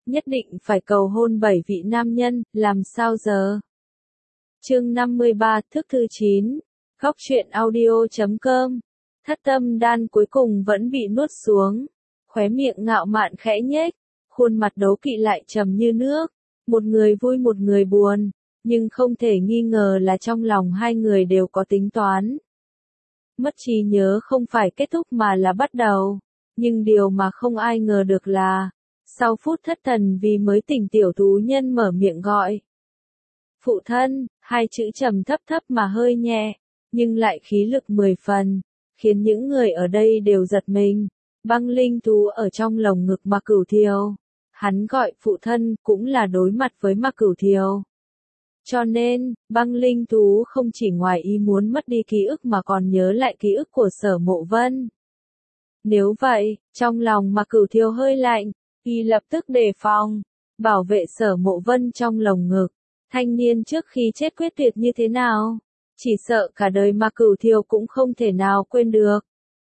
nhất định phải cầu hôn 7 vị nam nhân, làm sao giờ? Chương 53, thức thứ 9, góc truyện audio.com. Thất tâm đan cuối cùng vẫn bị nuốt xuống, khóe miệng ngạo mạn khẽ nhếch, khuôn mặt đố kỵ lại trầm như nước, một người vui một người buồn, nhưng không thể nghi ngờ là trong lòng hai người đều có tính toán. Mất trí nhớ không phải kết thúc mà là bắt đầu, nhưng điều mà không ai ngờ được là, sau phút thất thần vì mới tỉnh tiểu tú nhân mở miệng gọi. Phụ thân, hai chữ trầm thấp thấp mà hơi nhẹ, nhưng lại khí lực 10 phần, khiến những người ở đây đều giật mình. Băng linh thú ở trong lồng ngực Mạc Cửu Thiều. Hắn gọi phụ thân cũng là đối mặt với Mạc Cửu Thiều. Cho nên, băng linh thú không chỉ ngoài ý muốn mất đi ký ức mà còn nhớ lại ký ức của Sở Mộ Vân. Nếu vậy, trong lòng Mạc Cửu Thiều hơi lạnh, y lập tức đề phòng, bảo vệ Sở Mộ Vân trong lồng ngực. Thanh niên trước khi chết quyết tuyệt như thế nào? Chỉ sợ cả đời Mạc Cửu Thiều cũng không thể nào quên được.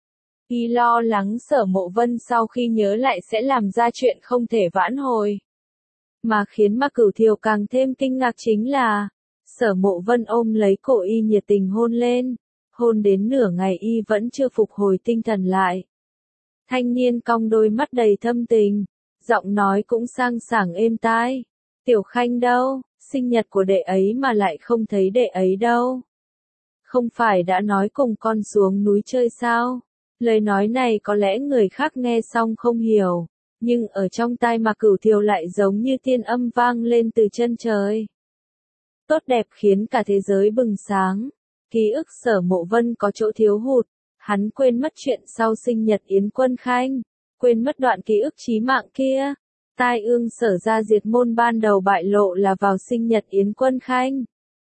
Y lo lắng Sở Mộ Vân sau khi nhớ lại sẽ làm ra chuyện không thể vãn hồi. Mà khiến Mạc Cửu Thiều càng thêm kinh ngạc chính là, Sở Mộ Vân ôm lấy cổ y nhiệt tình hôn lên, hôn đến nửa ngày y vẫn chưa phục hồi tinh thần lại. Thanh niên cong đôi mắt đầy thâm tình, giọng nói cũng sang sảng êm tai. Tiểu Khanh đâu, sinh nhật của đệ ấy mà lại không thấy đệ ấy đâu. Không phải đã nói cùng con xuống núi chơi sao? Lời nói này có lẽ người khác nghe xong không hiểu, nhưng ở trong tai Mạc Cửu Thiều lại giống như tiên âm vang lên từ chân trời. Tốt đẹp khiến cả thế giới bừng sáng. Ký ức Sở Mộ Vân có chỗ thiếu hụt, hắn quên mất chuyện sau sinh nhật Yến Quân Khanh, quên mất đoạn ký ức chí mạng kia. Tai ương Sở gia diệt môn ban đầu bại lộ là vào sinh nhật Yến Quân Khanh.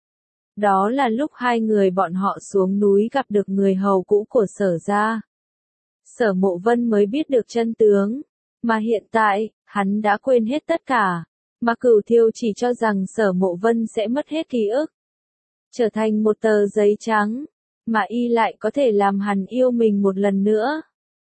Đó là lúc hai người bọn họ xuống núi gặp được người hầu cũ của Sở gia. Sở Mộ Vân mới biết được chân tướng, mà hiện tại, hắn đã quên hết tất cả. Mạc Cửu Thiều chỉ cho rằng Sở Mộ Vân sẽ mất hết ký ức, trở thành một tờ giấy trắng, mà y lại có thể làm hắn yêu mình một lần nữa.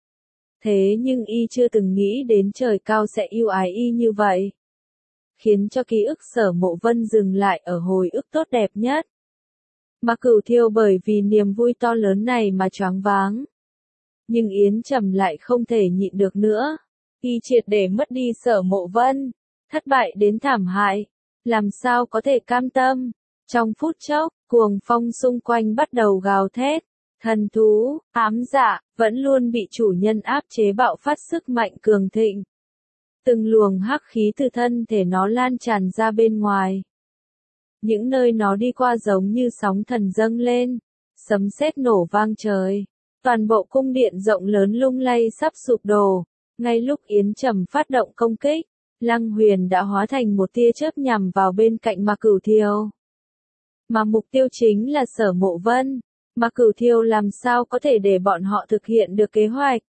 Thế nhưng y chưa từng nghĩ đến trời cao sẽ yêu ái y như vậy. Khiến cho ký ức Sở Mộ Vân dừng lại ở hồi ức tốt đẹp nhất. Mạc Cửu Thiều bởi vì niềm vui to lớn này mà choáng váng. Nhưng Yến Trầm lại không thể nhịn được nữa. Y triệt để mất đi Sở Mộ Vân. Thất bại đến thảm hại. Làm sao có thể cam tâm. Trong phút chốc, cuồng phong xung quanh bắt đầu gào thét. Thần thú, ám dạ, vẫn luôn bị chủ nhân áp chế bạo phát sức mạnh cường thịnh. Từng luồng hắc khí từ thân thể nó lan tràn ra bên ngoài. Những nơi nó đi qua giống như sóng thần dâng lên. Sấm sét nổ vang trời. Toàn bộ cung điện rộng lớn lung lay sắp sụp đổ. Ngay lúc Yến Trầm phát động công kích, Lăng Huyền đã hóa thành một tia chớp nhằm vào bên cạnh Mạc Cửu Thiều. Mà mục tiêu chính là Sở Mộ Vân. Mạc Cửu Thiều làm sao có thể để bọn họ thực hiện được kế hoạch.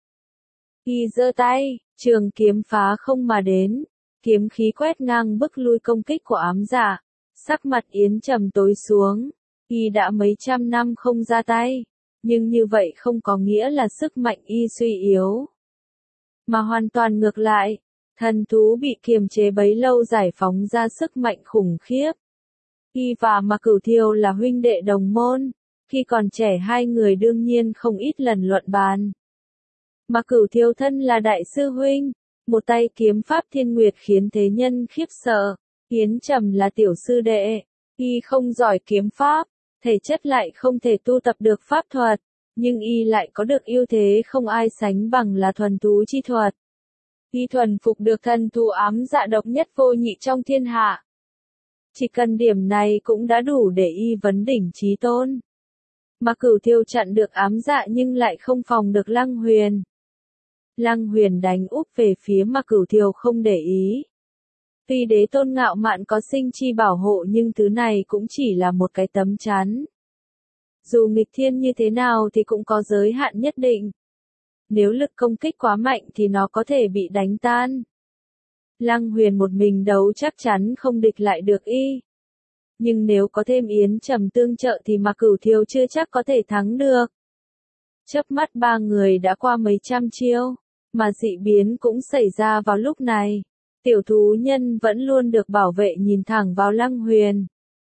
Y giơ tay, trường kiếm phá không mà đến, kiếm khí quét ngang bức lui công kích của ám dạ. Sắc mặt Yến Trầm tối xuống, y đã mấy trăm năm không ra tay, nhưng như vậy không có nghĩa là sức mạnh y suy yếu. Mà hoàn toàn ngược lại, thần thú bị kiềm chế bấy lâu giải phóng ra sức mạnh khủng khiếp. Y và Mạc Cửu Thiều là huynh đệ đồng môn, khi còn trẻ hai người đương nhiên không ít lần luận bàn. Mạc Cửu Thiều thân là đại sư huynh, một tay kiếm pháp thiên nguyệt khiến thế nhân khiếp sợ. Yến Trầm là tiểu sư đệ, y không giỏi kiếm pháp, thể chất lại không thể tu tập được pháp thuật, nhưng y lại có được ưu thế không ai sánh bằng là thuần thú chi thuật. Y thuần phục được thần thú ám dạ độc nhất vô nhị trong thiên hạ. Chỉ cần điểm này cũng đã đủ để y vấn đỉnh chí tôn. Mạc Cửu Thiều chặn được ám dạ nhưng lại không phòng được Lăng Huyền. Lăng Huyền đánh úp về phía Mạc Cửu Thiều không để ý. Tuy đế tôn ngạo mạn có sinh chi bảo hộ nhưng thứ này cũng chỉ là một cái tấm chắn. Dù nghịch thiên như thế nào thì cũng có giới hạn nhất định. Nếu lực công kích quá mạnh thì nó có thể bị đánh tan. Lăng Huyền một mình đấu chắc chắn không địch lại được y. Nhưng nếu có thêm Yến Trầm tương trợ thì Mạc Cửu Thiều chưa chắc có thể thắng được. Chớp mắt ba người đã qua mấy trăm chiêu, mà dị biến cũng xảy ra vào lúc này. Tiểu thú nhân vẫn luôn được bảo vệ nhìn thẳng vào Lăng Huyền.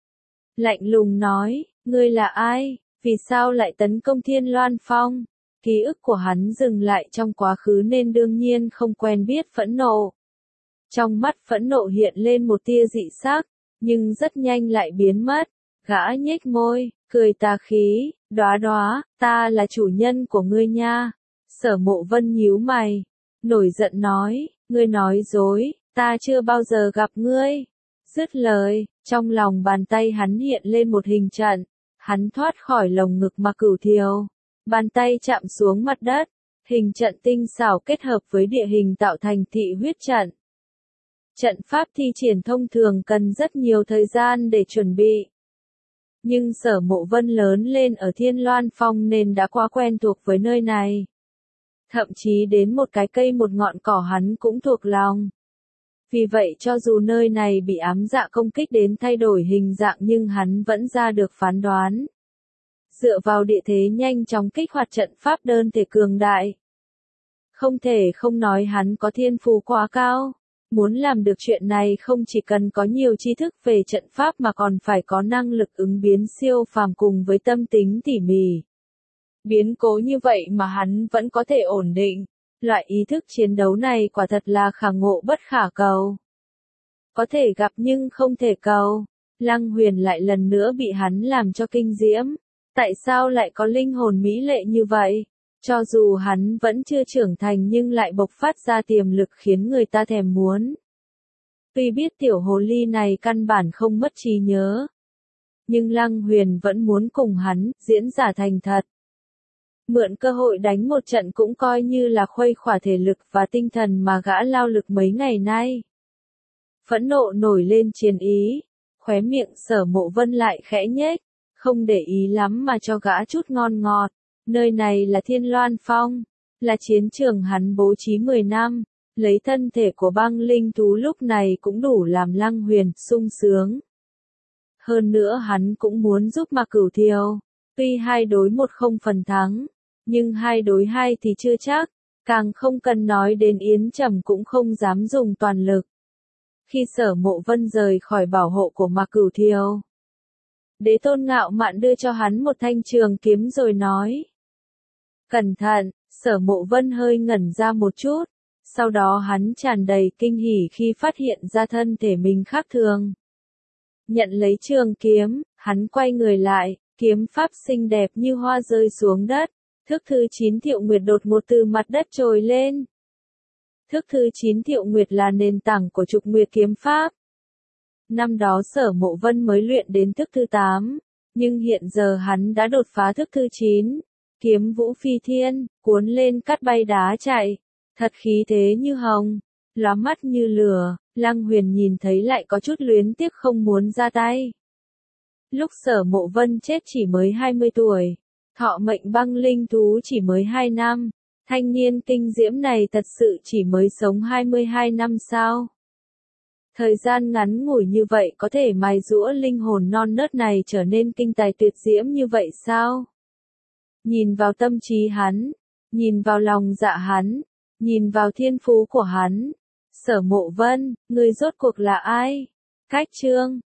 Lạnh lùng nói, ngươi là ai, vì sao lại tấn công Thiên Loan Phong? Ký ức của hắn dừng lại trong quá khứ nên đương nhiên không quen biết phẫn nộ. Trong mắt phẫn nộ hiện lên một tia dị sắc, nhưng rất nhanh lại biến mất. Gã nhếch môi, cười tà khí, đóa đóa, ta là chủ nhân của ngươi nha. Sở Mộ Vân nhíu mày, nổi giận nói, ngươi nói dối, ta chưa bao giờ gặp ngươi. Dứt lời, trong lòng bàn tay hắn hiện lên một hình trận, hắn thoát khỏi lồng ngực Ma Cửu Thiều, bàn tay chạm xuống mặt đất, hình trận tinh xảo kết hợp với địa hình tạo thành thị huyết trận. Trận pháp thi triển thông thường cần rất nhiều thời gian để chuẩn bị. Nhưng Sở Mộ Vân lớn lên ở Thiên Loan Phong nên đã quá quen thuộc với nơi này. Thậm chí đến một cái cây một ngọn cỏ hắn cũng thuộc lòng. Vì vậy cho dù nơi này bị ám dạ công kích đến thay đổi hình dạng nhưng hắn vẫn ra được phán đoán. Dựa vào địa thế nhanh chóng kích hoạt trận pháp đơn thể cường đại. Không thể không nói hắn có thiên phú quá cao. Muốn làm được chuyện này không chỉ cần có nhiều tri thức về trận pháp mà còn phải có năng lực ứng biến siêu phàm cùng với tâm tính tỉ mỉ. Biến cố như vậy mà hắn vẫn có thể ổn định. Loại ý thức chiến đấu này quả thật là khả ngộ bất khả cầu. Có thể gặp nhưng không thể cầu. Lăng Huyền lại lần nữa bị hắn làm cho kinh diễm. Tại sao lại có linh hồn mỹ lệ như vậy? Cho dù hắn vẫn chưa trưởng thành nhưng lại bộc phát ra tiềm lực khiến người ta thèm muốn. Tuy biết tiểu hồ ly này căn bản không mất trí nhớ. Nhưng Lăng Huyền vẫn muốn cùng hắn diễn giả thành thật. Mượn cơ hội đánh một trận cũng coi như là khuây khỏa thể lực và tinh thần mà gã lao lực mấy ngày nay. Phẫn nộ nổi lên chiến ý, khóe miệng Sở Mộ Vân lại khẽ nhếch, không để ý lắm mà cho gã chút ngon ngọt. Nơi này là Thiên Loan Phong, là chiến trường hắn bố trí 10 năm, lấy thân thể của băng linh thú lúc này cũng đủ làm Lăng Huyền sung sướng. Hơn nữa hắn cũng muốn giúp Ma Cửu Thiều, tuy 2 đối 1 không phần thắng, nhưng 2 đối 2 thì chưa chắc, càng không cần nói đến Yến Trầm cũng không dám dùng toàn lực. Khi Sở Mộ Vân rời khỏi bảo hộ của Ma Cửu Thiều, Đế Tôn ngạo mạn đưa cho hắn một thanh trường kiếm rồi nói. Cẩn thận, Sở Mộ Vân hơi ngẩn ra một chút, sau đó hắn tràn đầy kinh hỉ khi phát hiện ra thân thể mình khác thường. Nhận lấy trường kiếm, hắn quay người lại, kiếm pháp xinh đẹp như hoa rơi xuống đất, thức thứ 9 Thiệu Nguyệt đột ngột từ mặt đất trồi lên. Thức thứ 9 Thiệu Nguyệt là nền tảng của Trục Nguyệt kiếm pháp. Năm đó Sở Mộ Vân mới luyện đến thức thứ 8, nhưng hiện giờ hắn đã đột phá thức thứ 9. Kiếm vũ phi thiên, cuốn lên cắt bay đá chạy, thật khí thế như hồng, lóa mắt như lửa. Lăng Huyền nhìn thấy lại có chút luyến tiếc không muốn ra tay. Lúc Sở Mộ Vân chết chỉ mới 20 tuổi, thọ mệnh băng linh thú chỉ mới 2 năm, thanh niên kinh diễm này thật sự chỉ mới sống 22 năm sao? Thời gian ngắn ngủi như vậy có thể mài giũa linh hồn non nớt này trở nên kinh tài tuyệt diễm như vậy sao? Nhìn vào tâm trí hắn, nhìn vào lòng dạ hắn, nhìn vào thiên phú của hắn. Sở Mộ Vân, ngươi rốt cuộc là ai? Cách chương